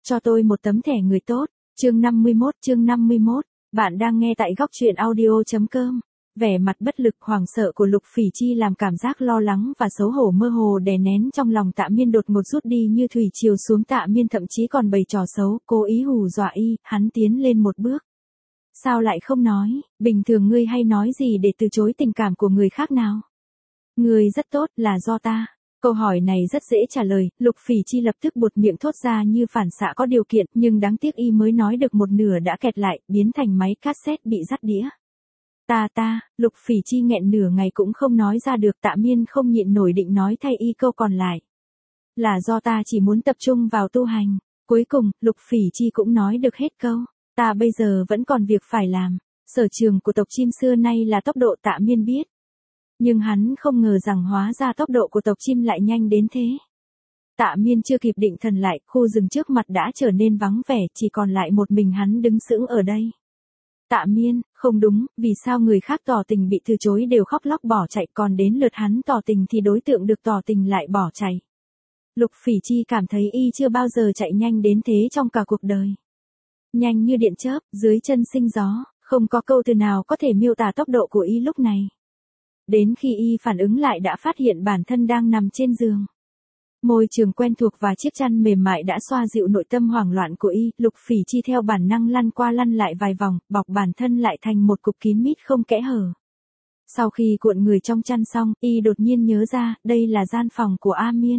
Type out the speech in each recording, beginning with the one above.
cho tôi một tấm thẻ người tốt. Chương 51, bạn đang nghe tại góc truyện audio.com. Vẻ mặt bất lực hoảng sợ của Lục Phỉ Chi làm cảm giác lo lắng và xấu hổ mơ hồ đè nén trong lòng Tạ Miên đột ngột rút đi như thủy triều xuống. Tạ Miên thậm chí còn bày trò xấu, cố ý hù dọa y, hắn tiến lên một bước. Sao lại không nói, bình thường ngươi hay nói gì để từ chối tình cảm của người khác nào? Ngươi rất tốt, là do ta. Câu hỏi này rất dễ trả lời, Lục Phỉ Chi lập tức buột miệng thốt ra như phản xạ có điều kiện, nhưng đáng tiếc y mới nói được một nửa đã kẹt lại, biến thành máy cassette bị dắt đĩa. Lục Phỉ Chi nghẹn nửa ngày cũng không nói ra được. Tạ Miên không nhịn nổi định nói thay y câu còn lại. Là do ta chỉ muốn tập trung vào tu hành. Cuối cùng, Lục Phỉ Chi cũng nói được hết câu. Ta bây giờ vẫn còn việc phải làm. Sở trường của tộc chim xưa nay là tốc độ, Tạ Miên biết. Nhưng hắn không ngờ rằng hóa ra tốc độ của tộc chim lại nhanh đến thế. Tạ Miên chưa kịp định thần lại, khu rừng trước mặt đã trở nên vắng vẻ, chỉ còn lại một mình hắn đứng sững ở đây. Tạ Miên, không đúng, vì sao người khác tỏ tình bị từ chối đều khóc lóc bỏ chạy, còn đến lượt hắn tỏ tình thì đối tượng được tỏ tình lại bỏ chạy. Lục Phỉ Chi cảm thấy y chưa bao giờ chạy nhanh đến thế trong cả cuộc đời. Nhanh như điện chớp, dưới chân sinh gió, không có câu từ nào có thể miêu tả tốc độ của y lúc này. Đến khi y phản ứng lại đã phát hiện bản thân đang nằm trên giường. Môi trường quen thuộc và chiếc chăn mềm mại đã xoa dịu nội tâm hoảng loạn của y. Lục Phỉ Chi theo bản năng lăn qua lăn lại vài vòng, bọc bản thân lại thành một cục kín mít không kẽ hở. Sau khi cuộn người trong chăn xong, y đột nhiên nhớ ra, đây là gian phòng của A Miên.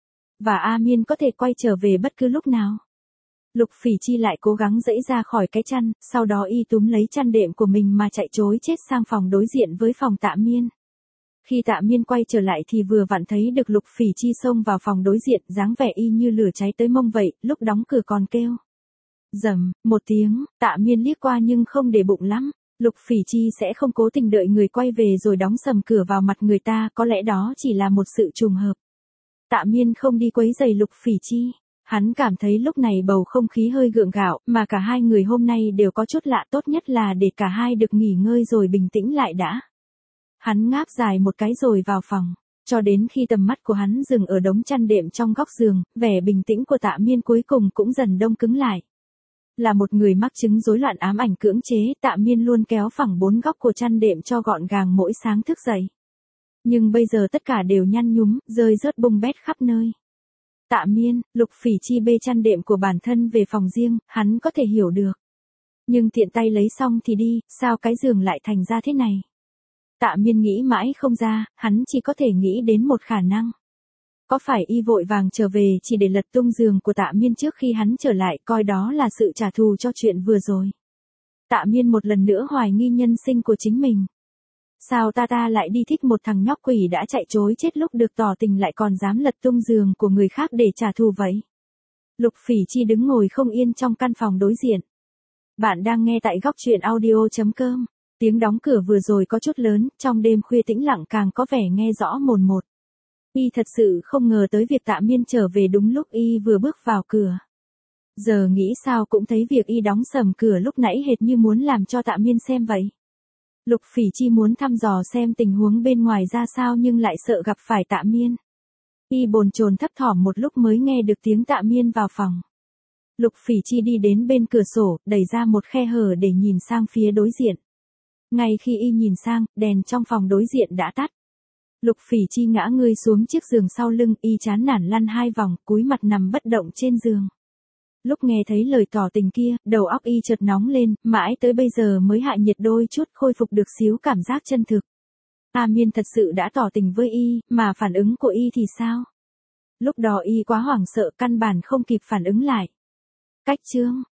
Và A Miên có thể quay trở về bất cứ lúc nào. Lục Phỉ Chi lại cố gắng giãy ra khỏi cái chăn, sau đó y túm lấy chăn đệm của mình mà chạy trối chết sang phòng đối diện với phòng Tạ Miên. Khi Tạ Miên quay trở lại thì vừa vặn thấy được Lục Phỉ Chi xông vào phòng đối diện, dáng vẻ y như lửa cháy tới mông vậy, lúc đóng cửa còn kêu. Rầm, một tiếng, Tạ Miên liếc qua nhưng không để bụng lắm. Lục Phỉ Chi sẽ không cố tình đợi người quay về rồi đóng sầm cửa vào mặt người ta, có lẽ đó chỉ là một sự trùng hợp. Tạ Miên không đi quấy rầy Lục Phỉ Chi. Hắn cảm thấy lúc này bầu không khí hơi gượng gạo, mà cả hai người hôm nay đều có chút lạ, tốt nhất là để cả hai được nghỉ ngơi rồi bình tĩnh lại đã. Hắn ngáp dài một cái rồi vào phòng, cho đến khi tầm mắt của hắn dừng ở đống chăn đệm trong góc giường, vẻ bình tĩnh của Tạ Miên cuối cùng cũng dần đông cứng lại. Là một người mắc chứng rối loạn ám ảnh cưỡng chế, Tạ Miên luôn kéo phẳng bốn góc của chăn đệm cho gọn gàng mỗi sáng thức dậy. Nhưng bây giờ tất cả đều nhăn nhúm, rơi rớt bung bét khắp nơi. Tạ Miên, Lục Phỉ Chi bê chăn đệm của bản thân về phòng riêng, hắn có thể hiểu được. Nhưng tiện tay lấy xong thì đi, sao cái giường lại thành ra thế này? Tạ Miên nghĩ mãi không ra, hắn chỉ có thể nghĩ đến một khả năng. Có phải y vội vàng trở về chỉ để lật tung giường của Tạ Miên trước khi hắn trở lại, coi đó là sự trả thù cho chuyện vừa rồi? Tạ Miên một lần nữa hoài nghi nhân sinh của chính mình. Sao ta lại đi thích một thằng nhóc quỷ đã chạy trối chết lúc được tỏ tình lại còn dám lật tung giường của người khác để trả thù vậy? Lục Phỉ Chi đứng ngồi không yên trong căn phòng đối diện. Bạn đang nghe tại góc truyện audio.com. Tiếng đóng cửa vừa rồi có chút lớn, trong đêm khuya tĩnh lặng càng có vẻ nghe rõ mồn một. Y thật sự không ngờ tới việc Tạ Miên trở về đúng lúc y vừa bước vào cửa. Giờ nghĩ sao cũng thấy việc y đóng sầm cửa lúc nãy hệt như muốn làm cho Tạ Miên xem vậy. Lục Phỉ Chi muốn thăm dò xem tình huống bên ngoài ra sao nhưng lại sợ gặp phải Tạ Miên. Y bồn chồn thấp thỏm một lúc mới nghe được tiếng Tạ Miên vào phòng. Lục Phỉ Chi đi đến bên cửa sổ, đẩy ra một khe hở để nhìn sang phía đối diện. Ngay khi y nhìn sang, đèn trong phòng đối diện đã tắt. Lục Phỉ Chi ngã người xuống chiếc giường sau lưng, y chán nản lăn hai vòng, cúi mặt nằm bất động trên giường. Lúc nghe thấy lời tỏ tình kia, đầu óc y chợt nóng lên, mãi tới bây giờ mới hạ nhiệt đôi chút, khôi phục được xíu cảm giác chân thực. A Miên thật sự đã tỏ tình với y, mà phản ứng của y thì sao? Lúc đó y quá hoảng sợ, căn bản không kịp phản ứng lại. Cách chương